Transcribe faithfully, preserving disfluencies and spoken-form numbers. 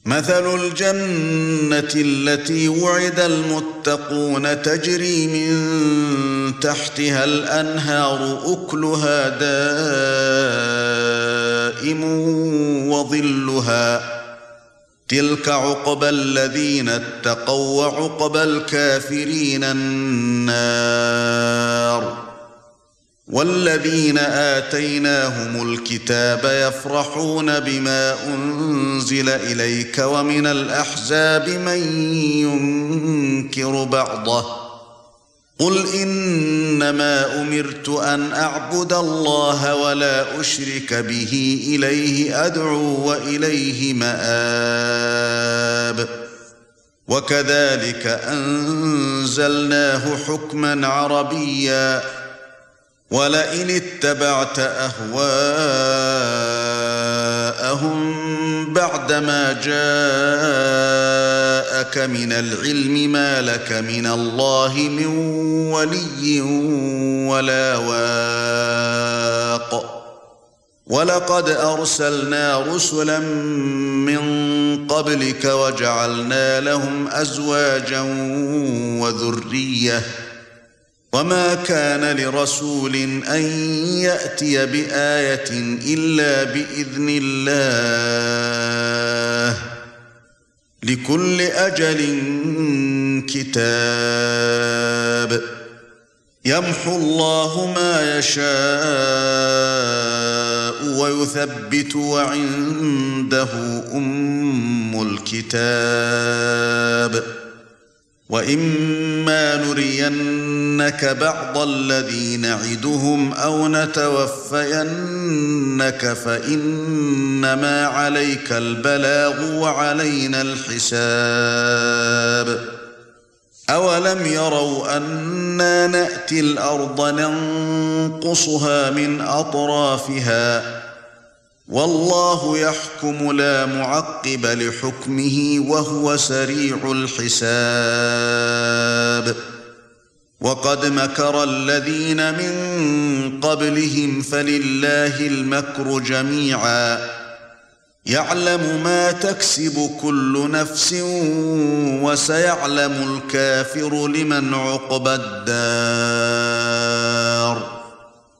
مثل الجنة التي وعد المتقون تجري من تحتها الأنهار أكلها دائم وظلها تلك عقبى الذين اتقوا وعقبى الكافرين النار والذين آتيناهم الكتاب يفرحون بما أنزل إليك ومن الأحزاب من ينكر بعضه قل إنما أمرت أن أعبد الله ولا أشرك به إليه أدعو وإليه مآب وكذلك أنزلناه حكما عربيا ولئن اتبعت أهواءهم بعدما جاءك من العلم ما لك من الله من ولي ولا واق ولقد أرسلنا رسلا من قبلك وجعلنا لهم أزواجا وذرية وما كان لرسول أن يأتي بآية إلا بإذن الله لكل أجل كتاب يمحو الله ما يشاء ويثبت وعنده أم الكتاب وإما نرينك بعض الذي نعدهم أو نتوفينك فإنما عليك البلاغ وعلينا الحساب أولم يروا أنا نأتي الأرض ننقصها من أطرافها والله يحكم لا معقب لحكمه وهو سريع الحساب وقد مكر الذين من قبلهم فلله المكر جميعا يعلم ما تكسب كل نفس وسيعلم الكافر لمن عقبى الدار